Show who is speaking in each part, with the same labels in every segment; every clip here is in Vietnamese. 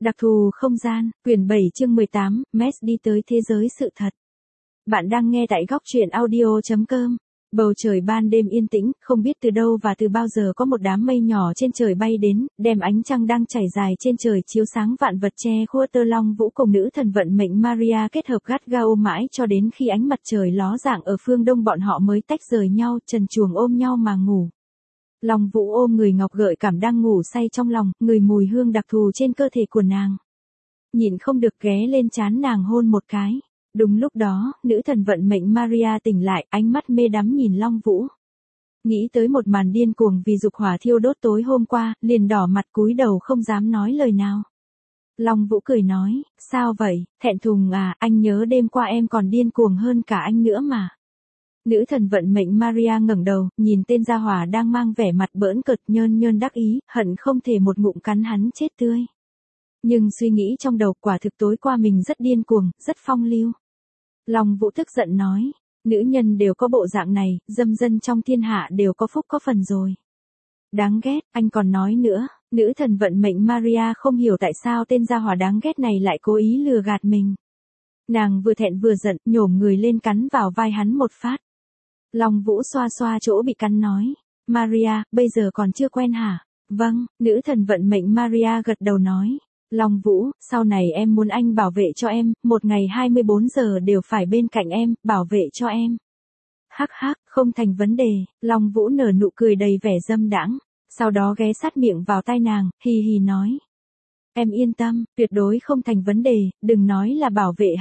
Speaker 1: Đặc thù không gian, quyển 7 chương 18, Mess đi tới thế giới sự thật. Bạn đang nghe tại góc truyện audio.com. Bầu trời ban đêm yên tĩnh, không biết từ đâu và từ bao giờ có một đám mây nhỏ trên trời bay đến, đem ánh trăng đang chảy dài trên trời chiếu sáng vạn vật che khuất tơ Long Vũ cùng nữ thần vận mệnh Maria kết hợp gắt gao ôm mãi cho đến khi ánh mặt trời ló dạng ở phương đông bọn họ mới tách rời nhau, trần truồng ôm nhau mà ngủ. Long Vũ ôm người ngọc gợi cảm đang ngủ say trong lòng, người mùi hương đặc thù trên cơ thể của nàng. Nhịn không được ghé lên trán nàng hôn một cái. Đúng lúc đó, nữ thần vận mệnh Maria tỉnh lại, ánh mắt mê đắm nhìn Long Vũ. Nghĩ tới một màn điên cuồng vì dục hỏa thiêu đốt tối hôm qua, liền đỏ mặt cúi đầu không dám nói lời nào. Long Vũ cười nói, sao vậy, thẹn thùng à, anh nhớ đêm qua em còn điên cuồng hơn cả anh nữa mà. Nữ thần vận mệnh Maria ngẩng đầu, nhìn tên gia hỏa đang mang vẻ mặt bỡn cợt nhơn nhơn đắc ý, hận không thể một ngụm cắn hắn chết tươi. Nhưng suy nghĩ trong đầu quả thực tối qua mình rất điên cuồng, rất phong lưu. Long Vũ tức giận nói, nữ nhân đều có bộ dạng này, dâm dân trong thiên hạ đều có phúc có phần rồi. Đáng ghét, anh còn nói nữa, nữ thần vận mệnh Maria không hiểu tại sao tên gia hỏa đáng ghét này lại cố ý lừa gạt mình. Nàng vừa thẹn vừa giận, nhổm người lên cắn vào vai hắn một phát. Long Vũ xoa xoa chỗ bị cắn nói, Maria, bây giờ còn chưa quen hả? Vâng, nữ thần vận mệnh Maria gật đầu nói. Long Vũ, sau này em muốn anh bảo vệ cho em, một ngày 24 giờ đều phải bên cạnh em, bảo vệ cho em. Hắc hắc, không thành vấn đề, Long Vũ nở nụ cười đầy vẻ dâm đãng, sau đó ghé sát miệng vào tai nàng, hì hì nói. Em yên tâm, tuyệt đối không thành vấn đề, đừng nói là bảo vệ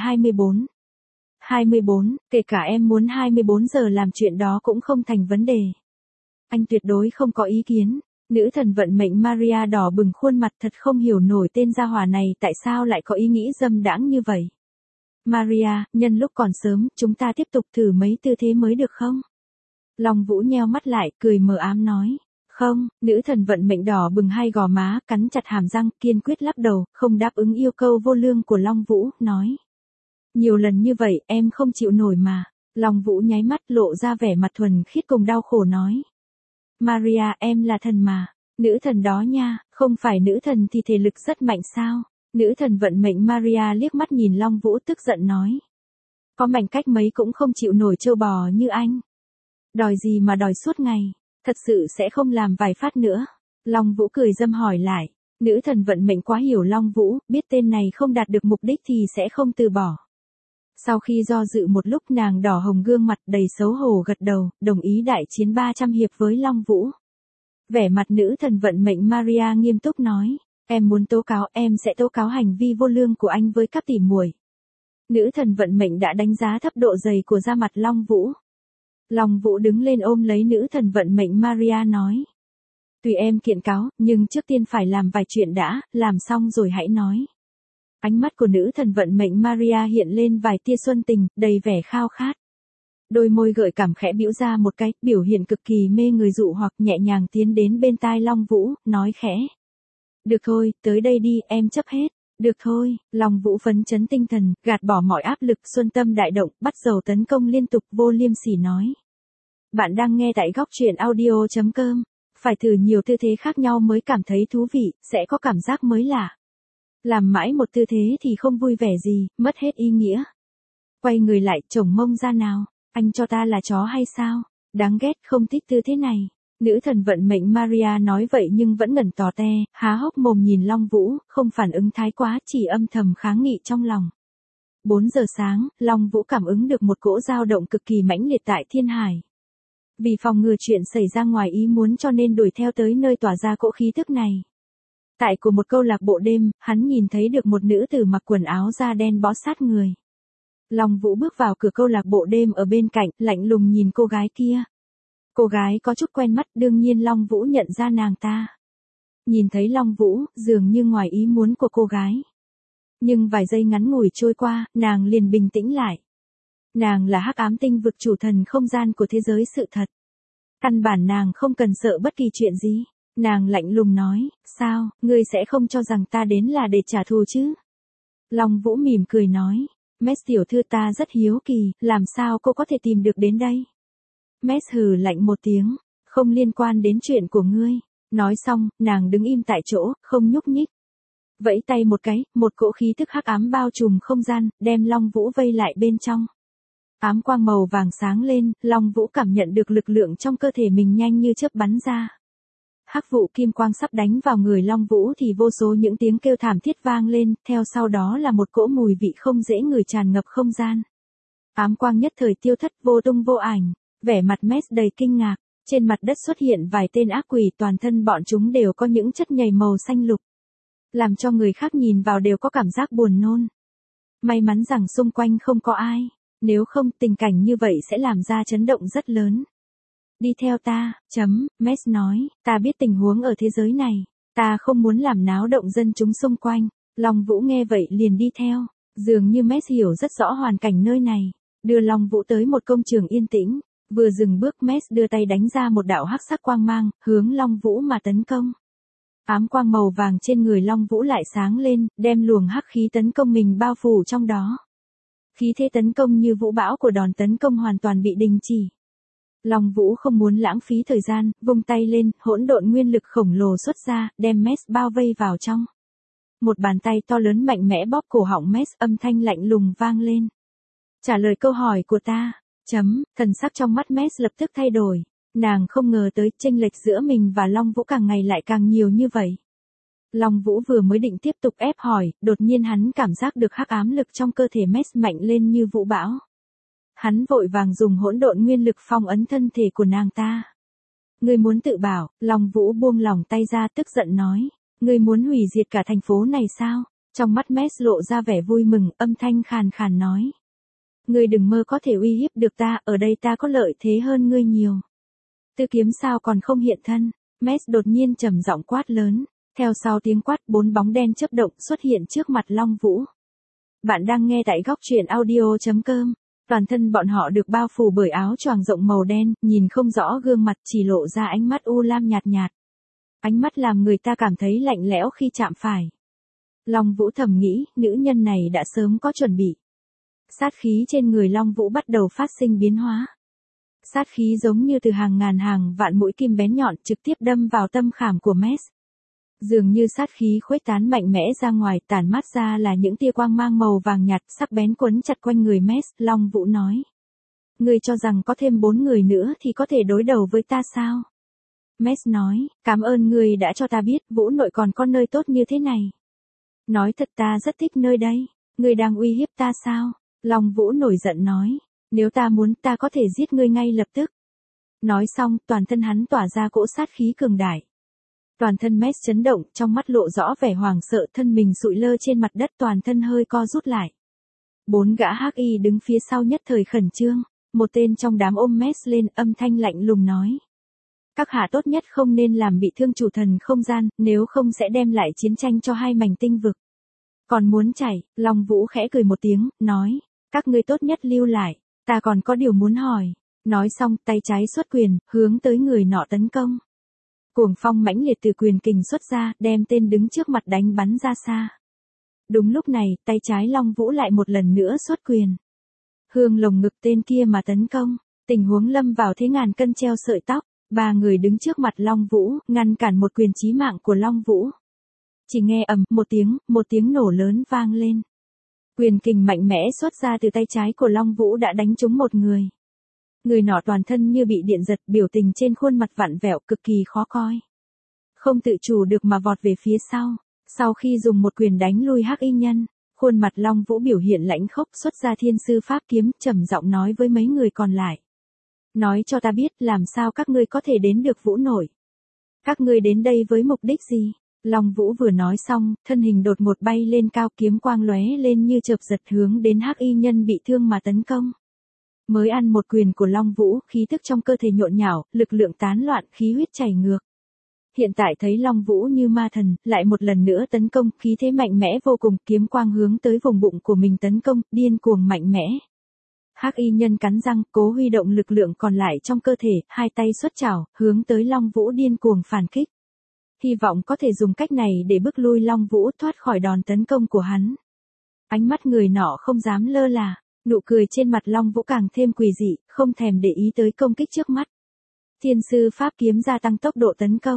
Speaker 1: 24, kể cả em muốn 24 giờ làm chuyện đó cũng không thành vấn đề. Anh tuyệt đối không có ý kiến. Nữ thần vận mệnh Maria đỏ bừng khuôn mặt thật không hiểu nổi tên gia hỏa này tại sao lại có ý nghĩ dâm đãng như vậy. Maria, nhân lúc còn sớm, chúng ta tiếp tục thử mấy tư thế mới được không? Long Vũ nheo mắt lại, cười mờ ám nói. Không, nữ thần vận mệnh đỏ bừng hai gò má, cắn chặt hàm răng, kiên quyết lắc đầu, không đáp ứng yêu cầu vô lương của Long Vũ, nói. Nhiều lần như vậy, em không chịu nổi mà. Long Vũ nháy mắt lộ ra vẻ mặt thuần khiết cùng đau khổ nói. Maria, em là thần mà. Nữ thần đó nha, không phải nữ thần thì thể lực rất mạnh sao? Nữ thần vận mệnh Maria liếc mắt nhìn Long Vũ tức giận nói. Có mạnh cách mấy cũng không chịu nổi trâu bò như anh. Đòi gì mà đòi suốt ngày, thật sự sẽ không làm vài phát nữa. Long Vũ cười dâm hỏi lại. Nữ thần vận mệnh quá hiểu Long Vũ, biết tên này không đạt được mục đích thì sẽ không từ bỏ. Sau khi do dự một lúc nàng đỏ hồng gương mặt đầy xấu hổ gật đầu, đồng ý đại chiến 300 hiệp với Long Vũ. Vẻ mặt nữ thần vận mệnh Maria nghiêm túc nói, em muốn tố cáo, em sẽ tố cáo hành vi vô lương của anh với các tỷ muội. Nữ thần vận mệnh đã đánh giá thấp độ dày của da mặt Long Vũ. Long Vũ đứng lên ôm lấy nữ thần vận mệnh Maria nói. Tùy em kiện cáo, nhưng trước tiên phải làm vài chuyện đã, làm xong rồi hãy nói. Ánh mắt của nữ thần vận mệnh Maria hiện lên vài tia xuân tình, đầy vẻ khao khát. Đôi môi gợi cảm khẽ bĩu ra một cái, biểu hiện cực kỳ mê người dụ hoặc nhẹ nhàng tiến đến bên tai Long Vũ, nói khẽ. Được thôi, tới đây đi, em chấp hết. Được thôi, Long Vũ phấn chấn tinh thần, gạt bỏ mọi áp lực, xuân tâm đại động, bắt đầu tấn công liên tục, vô liêm sỉ nói. Bạn đang nghe tại góc truyện audio.com. Phải thử nhiều tư thế khác nhau mới cảm thấy thú vị, sẽ có cảm giác mới lạ. Làm mãi một tư thế thì không vui vẻ gì, mất hết ý nghĩa. Quay người lại, chổng mông ra nào, anh cho ta là chó hay sao? Đáng ghét, không thích tư thế này. Nữ thần vận mệnh Maria nói vậy nhưng vẫn ngẩn tò te, há hốc mồm nhìn Long Vũ, không phản ứng thái quá, chỉ âm thầm kháng nghị trong lòng. 4 giờ sáng, Long Vũ cảm ứng được một cỗ dao động cực kỳ mãnh liệt tại thiên hải. Vì phòng ngừa chuyện xảy ra ngoài ý muốn cho nên đuổi theo tới nơi tỏa ra cỗ khí tức này. Tại của một câu lạc bộ đêm, hắn nhìn thấy được một nữ tử mặc quần áo da đen bó sát người. Long Vũ bước vào cửa câu lạc bộ đêm ở bên cạnh, lạnh lùng nhìn cô gái kia. Cô gái có chút quen mắt, đương nhiên Long Vũ nhận ra nàng ta. Nhìn thấy Long Vũ, dường như ngoài ý muốn của cô gái. Nhưng vài giây ngắn ngủi trôi qua, nàng liền bình tĩnh lại. Nàng là hắc ám tinh vực chủ thần không gian của thế giới sự thật. Căn bản nàng không cần sợ bất kỳ chuyện gì. Nàng lạnh lùng nói, sao, ngươi sẽ không cho rằng ta đến là để trả thù chứ? Long Vũ mỉm cười nói, Mess tiểu thư ta rất hiếu kỳ, làm sao cô có thể tìm được đến đây? Mess hừ lạnh một tiếng, không liên quan đến chuyện của ngươi. Nói xong, nàng đứng im tại chỗ, không nhúc nhích. Vẫy tay một cái, một cỗ khí tức hắc ám bao trùm không gian, đem Long Vũ vây lại bên trong. Ám quang màu vàng sáng lên, Long Vũ cảm nhận được lực lượng trong cơ thể mình nhanh như chớp bắn ra. Hắc vụ kim quang sắp đánh vào người Long Vũ thì vô số những tiếng kêu thảm thiết vang lên, theo sau đó là một cỗ mùi vị không dễ ngửi tràn ngập không gian. Ám quang nhất thời tiêu thất vô tung vô ảnh, vẻ mặt Mess đầy kinh ngạc, trên mặt đất xuất hiện vài tên ác quỷ, toàn thân bọn chúng đều có những chất nhầy màu xanh lục, làm cho người khác nhìn vào đều có cảm giác buồn nôn. May mắn rằng xung quanh không có ai, nếu không tình cảnh như vậy sẽ làm ra chấn động rất lớn. Đi theo ta, Mess nói, ta biết tình huống ở thế giới này, ta không muốn làm náo động dân chúng xung quanh. Long Vũ nghe vậy liền đi theo, dường như Mess hiểu rất rõ hoàn cảnh nơi này, đưa Long Vũ tới một công trường yên tĩnh, vừa dừng bước Mess đưa tay đánh ra một đạo hắc sắc quang mang, hướng Long Vũ mà tấn công. Ám quang màu vàng trên người Long Vũ lại sáng lên, đem luồng hắc khí tấn công mình bao phủ trong đó. Khí thế tấn công như vũ bão của đòn tấn công hoàn toàn bị đình chỉ. Long Vũ không muốn lãng phí thời gian, vung tay lên, hỗn độn nguyên lực khổng lồ xuất ra, đem Mess bao vây vào trong. Một bàn tay to lớn mạnh mẽ bóp cổ họng Mess, âm thanh lạnh lùng vang lên. Trả lời câu hỏi của ta. Thần sắc trong mắt Mess lập tức thay đổi. Nàng không ngờ tới chênh lệch giữa mình và Long Vũ càng ngày lại càng nhiều như vậy. Long Vũ vừa mới định tiếp tục ép hỏi, đột nhiên hắn cảm giác được hắc ám lực trong cơ thể Mess mạnh lên như vũ bão. Hắn vội vàng dùng hỗn độn nguyên lực phong ấn thân thể của nàng ta. Ngươi muốn tự bảo, Long Vũ buông lỏng tay ra tức giận nói. Ngươi muốn hủy diệt cả thành phố này sao? Trong mắt Mess lộ ra vẻ vui mừng, âm thanh khàn khàn nói. Ngươi đừng mơ có thể uy hiếp được ta, ở đây ta có lợi thế hơn ngươi nhiều. Tư kiếm sao còn không hiện thân? Mess đột nhiên trầm giọng quát lớn. Theo sau tiếng quát, 4 bóng đen chớp động xuất hiện trước mặt Long Vũ. Bạn đang nghe tại góc truyện audio.com. Toàn thân bọn họ được bao phủ bởi áo choàng rộng màu đen, nhìn không rõ gương mặt, chỉ lộ ra ánh mắt u lam nhạt nhạt. Ánh mắt làm người ta cảm thấy lạnh lẽo khi chạm phải. Long Vũ thầm nghĩ, nữ nhân này đã sớm có chuẩn bị. Sát khí trên người Long Vũ bắt đầu phát sinh biến hóa. Sát khí giống như từ hàng ngàn hàng vạn mũi kim bén nhọn trực tiếp đâm vào tâm khảm của Mess. Dường như sát khí khuếch tán mạnh mẽ ra ngoài, tản mát ra là những tia quang mang màu vàng nhạt sắc bén quấn chặt quanh người Mess. Long Vũ nói. Ngươi cho rằng có thêm 4 người nữa thì có thể đối đầu với ta sao? Mess nói, cảm ơn ngươi đã cho ta biết Vũ nội còn có nơi tốt như thế này. Nói thật ta rất thích nơi đây, ngươi đang uy hiếp ta sao? Long Vũ nổi giận nói, nếu ta muốn ta có thể giết ngươi ngay lập tức. Nói xong, toàn thân hắn tỏa ra cỗ sát khí cường đại. Toàn thân Mess chấn động, trong mắt lộ rõ vẻ hoàng sợ, thân mình sụi lơ trên mặt đất, toàn thân hơi co rút lại. 4 gã hắc y đứng phía sau nhất thời khẩn trương, một tên trong đám ôm Mess lên, âm thanh lạnh lùng nói. Các hạ tốt nhất không nên làm bị thương chủ thần không gian, nếu không sẽ đem lại chiến tranh cho 2 mảnh tinh vực. Còn muốn chạy, Long Vũ khẽ cười một tiếng, nói, các ngươi tốt nhất lưu lại, ta còn có điều muốn hỏi. Nói xong, tay trái xuất quyền, hướng tới người nọ tấn công. Cuồng phong mãnh liệt từ quyền kình xuất ra, đem tên đứng trước mặt đánh bắn ra xa. Đúng lúc này, tay trái Long Vũ lại một lần nữa xuất quyền. Hướng lồng ngực tên kia mà tấn công, tình huống lâm vào thế ngàn cân treo sợi tóc, 3 người đứng trước mặt Long Vũ, ngăn cản một quyền chí mạng của Long Vũ. Chỉ nghe ầm một tiếng nổ lớn vang lên. Quyền kình mạnh mẽ xuất ra từ tay trái của Long Vũ đã đánh trúng một người. Người nọ toàn thân như bị điện giật, biểu tình trên khuôn mặt vặn vẹo cực kỳ khó coi. Không tự chủ được mà vọt về phía sau. Sau khi dùng một quyền đánh lui hắc y nhân, khuôn mặt Long Vũ biểu hiện lãnh khốc, xuất ra thiên sư pháp kiếm, trầm giọng nói với mấy người còn lại. Nói cho ta biết làm sao các ngươi có thể đến được Vũ nội. Các ngươi đến đây với mục đích gì? Long Vũ vừa nói xong, thân hình đột ngột bay lên cao, kiếm quang lóe lên như chợp giật hướng đến hắc y nhân bị thương mà tấn công. Mới ăn một quyền của Long Vũ, khí tức trong cơ thể nhộn nhạo, lực lượng tán loạn, khí huyết chảy ngược. Hiện tại thấy Long Vũ như ma thần, lại một lần nữa tấn công, khí thế mạnh mẽ vô cùng, kiếm quang hướng tới vùng bụng của mình tấn công, điên cuồng mạnh mẽ. Hắc y nhân cắn răng, cố huy động lực lượng còn lại trong cơ thể, 2 tay xuất chảo, hướng tới Long Vũ điên cuồng phản kích. Hy vọng có thể dùng cách này để bức lui Long Vũ thoát khỏi đòn tấn công của hắn. Ánh mắt người nọ không dám lơ là, nụ cười trên mặt Long Vũ càng thêm quỷ dị, không thèm để ý tới công kích trước mắt. Thiên sư pháp kiếm gia tăng tốc độ tấn công,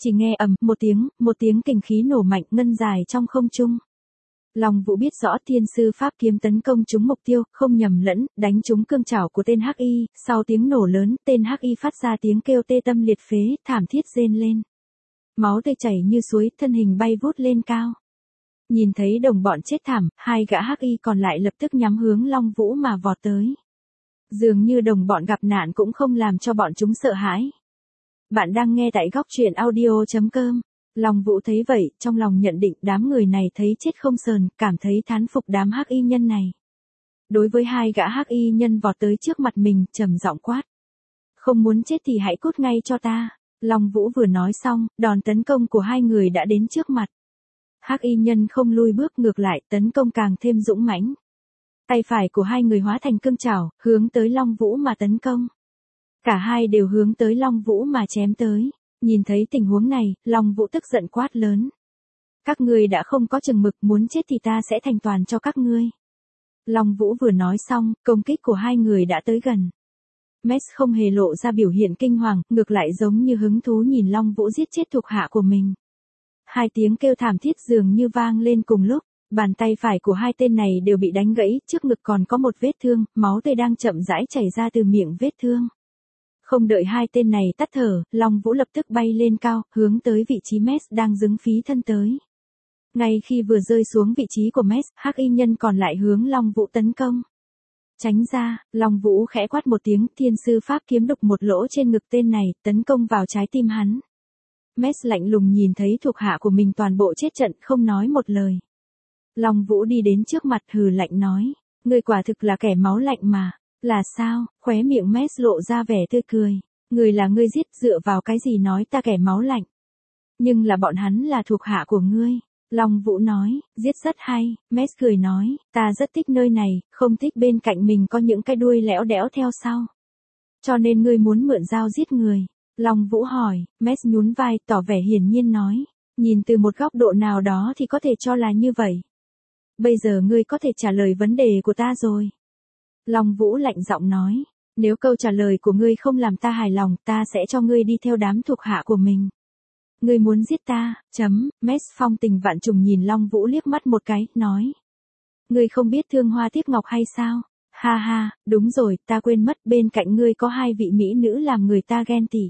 Speaker 1: Chỉ nghe ầm một tiếng kình khí nổ mạnh ngân dài trong không trung. Long Vũ biết rõ thiên sư pháp kiếm tấn công trúng mục tiêu, không nhầm lẫn, đánh trúng cương chảo của tên Hắc Y, sau tiếng nổ lớn, tên Hắc Y phát ra tiếng kêu tê tâm liệt phế, thảm thiết rên lên. Máu tươi chảy như suối, thân hình bay vút lên cao. Nhìn thấy đồng bọn chết thảm, hai gã Hắc Y còn lại lập tức nhắm hướng Long Vũ mà vọt tới. Dường như đồng bọn gặp nạn cũng không làm cho bọn chúng sợ hãi. Bạn đang nghe tại góc truyện audio.com. Long Vũ thấy vậy, trong lòng nhận định đám người này thấy chết không sờn, cảm thấy thán phục đám Hắc Y nhân này. Đối với hai gã Hắc Y nhân vọt tới trước mặt mình, trầm giọng quát. Không muốn chết thì hãy cút ngay cho ta. Long Vũ vừa nói xong, đòn tấn công của hai người đã đến trước mặt. Hắc Y nhân không lui bước, ngược lại, tấn công càng thêm dũng mãnh. Tay phải của hai người hóa thành cương chảo, hướng tới Long Vũ mà tấn công. Cả hai đều hướng tới Long Vũ mà chém tới. Nhìn thấy tình huống này, Long Vũ tức giận quát lớn. Các ngươi đã không có chừng mực, muốn chết thì ta sẽ thành toàn cho các ngươi. Long Vũ vừa nói xong, công kích của hai người đã tới gần. Mes không hề lộ ra biểu hiện kinh hoàng, ngược lại giống như hứng thú nhìn Long Vũ giết chết thuộc hạ của mình. Hai tiếng kêu thảm thiết dường như vang lên cùng lúc, bàn tay phải của hai tên này đều bị đánh gãy, trước ngực còn có một vết thương, máu tươi đang chậm rãi chảy ra từ miệng vết thương. Không đợi hai tên này tắt thở, Long Vũ lập tức bay lên cao, hướng tới vị trí Mes đang dứng phí thân tới. Ngay khi vừa rơi xuống vị trí của Mes, Hắc Y nhân còn lại hướng Long Vũ tấn công. Tránh ra, Long Vũ khẽ quát một tiếng, thiên sư pháp kiếm đục một lỗ trên ngực tên này, tấn công vào trái tim hắn. Mes lạnh lùng nhìn thấy thuộc hạ của mình toàn bộ chết trận, không nói một lời. Long Vũ đi đến trước mặt hừ lạnh nói, ngươi quả thực là kẻ máu lạnh mà. Là sao? Khóe miệng Mes lộ ra vẻ tươi cười. Người là ngươi giết, dựa vào cái gì nói ta kẻ máu lạnh? Nhưng là bọn hắn là thuộc hạ của ngươi. Long Vũ nói, giết rất hay. Mes cười nói, ta rất thích nơi này, không thích bên cạnh mình có những cái đuôi lẽo đẽo theo sau. Cho nên ngươi muốn mượn dao giết người. Long Vũ hỏi, Mes nhún vai, tỏ vẻ hiển nhiên nói, nhìn từ một góc độ nào đó thì có thể cho là như vậy. Bây giờ ngươi có thể trả lời vấn đề của ta rồi. Long Vũ lạnh giọng nói, nếu câu trả lời của ngươi không làm ta hài lòng, ta sẽ cho ngươi đi theo đám thuộc hạ của mình. Ngươi muốn giết ta, Mes phong tình vạn trùng nhìn Long Vũ liếc mắt một cái, nói. Ngươi không biết thương hoa tiếc ngọc hay sao? Ha ha, đúng rồi, ta quên mất bên cạnh ngươi có hai vị mỹ nữ làm người ta ghen tị.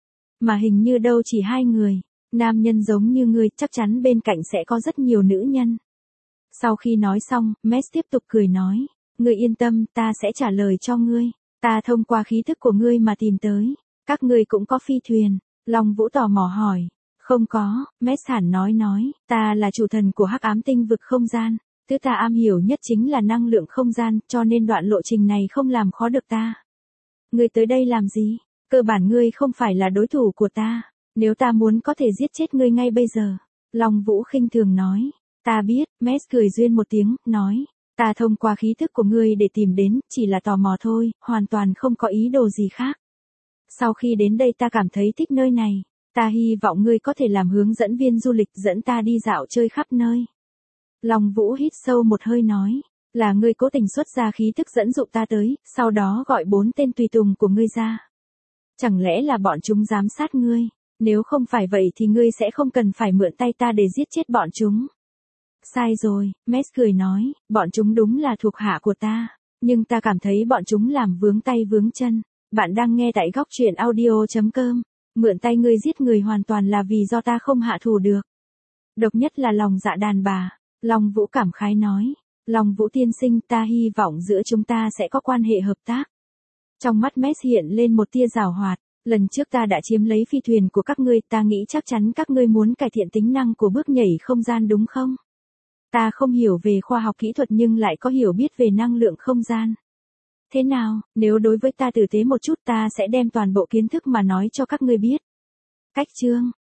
Speaker 1: Mà hình như đâu chỉ hai người, nam nhân giống như ngươi chắc chắn bên cạnh sẽ có rất nhiều nữ nhân. Sau khi nói xong, Mes tiếp tục cười nói. Ngươi yên tâm, ta sẽ trả lời cho ngươi. Ta thông qua khí thức của ngươi mà tìm tới. Các ngươi cũng có phi thuyền. Long Vũ tò mò hỏi. Không có, Mes hẳn nói, ta là chủ thần của hắc ám tinh vực không gian. Thứ ta am hiểu nhất chính là năng lượng không gian, cho nên đoạn lộ trình này không làm khó được ta. Ngươi tới đây làm gì? Cơ bản ngươi không phải là đối thủ của ta. Nếu ta muốn có thể giết chết ngươi ngay bây giờ. Long Vũ khinh thường nói. Ta biết, Mes cười duyên một tiếng, nói. Ta thông qua khí thức của ngươi để tìm đến, chỉ là tò mò thôi, hoàn toàn không có ý đồ gì khác. Sau khi đến đây ta cảm thấy thích nơi này, ta hy vọng ngươi có thể làm hướng dẫn viên du lịch dẫn ta đi dạo chơi khắp nơi. Long Vũ hít sâu một hơi nói, là ngươi cố tình xuất ra khí thức dẫn dụ ta tới, sau đó gọi 4 tên tùy tùng của ngươi ra. Chẳng lẽ là bọn chúng giám sát ngươi? Nếu không phải vậy thì ngươi sẽ không cần phải mượn tay ta để giết chết bọn chúng. Sai rồi, Mes cười nói, bọn chúng đúng là thuộc hạ của ta, nhưng ta cảm thấy bọn chúng làm vướng tay vướng chân. Bạn đang nghe tại góc truyện audio.com, mượn tay ngươi giết người hoàn toàn là vì do ta không hạ thủ được. Độc nhất là lòng dạ đàn bà, Long Vũ cảm khái nói, Long Vũ tiên sinh, ta hy vọng giữa chúng ta sẽ có quan hệ hợp tác. Trong mắt Mes hiện lên một tia giảo hoạt, lần trước ta đã chiếm lấy phi thuyền của các ngươi, ta nghĩ chắc chắn các ngươi muốn cải thiện tính năng của bước nhảy không gian đúng không? Ta không hiểu về khoa học kỹ thuật nhưng lại có hiểu biết về năng lượng không gian. Thế nào, nếu đối với ta tử tế một chút ta sẽ đem toàn bộ kiến thức mà nói cho các ngươi biết. Cách chương,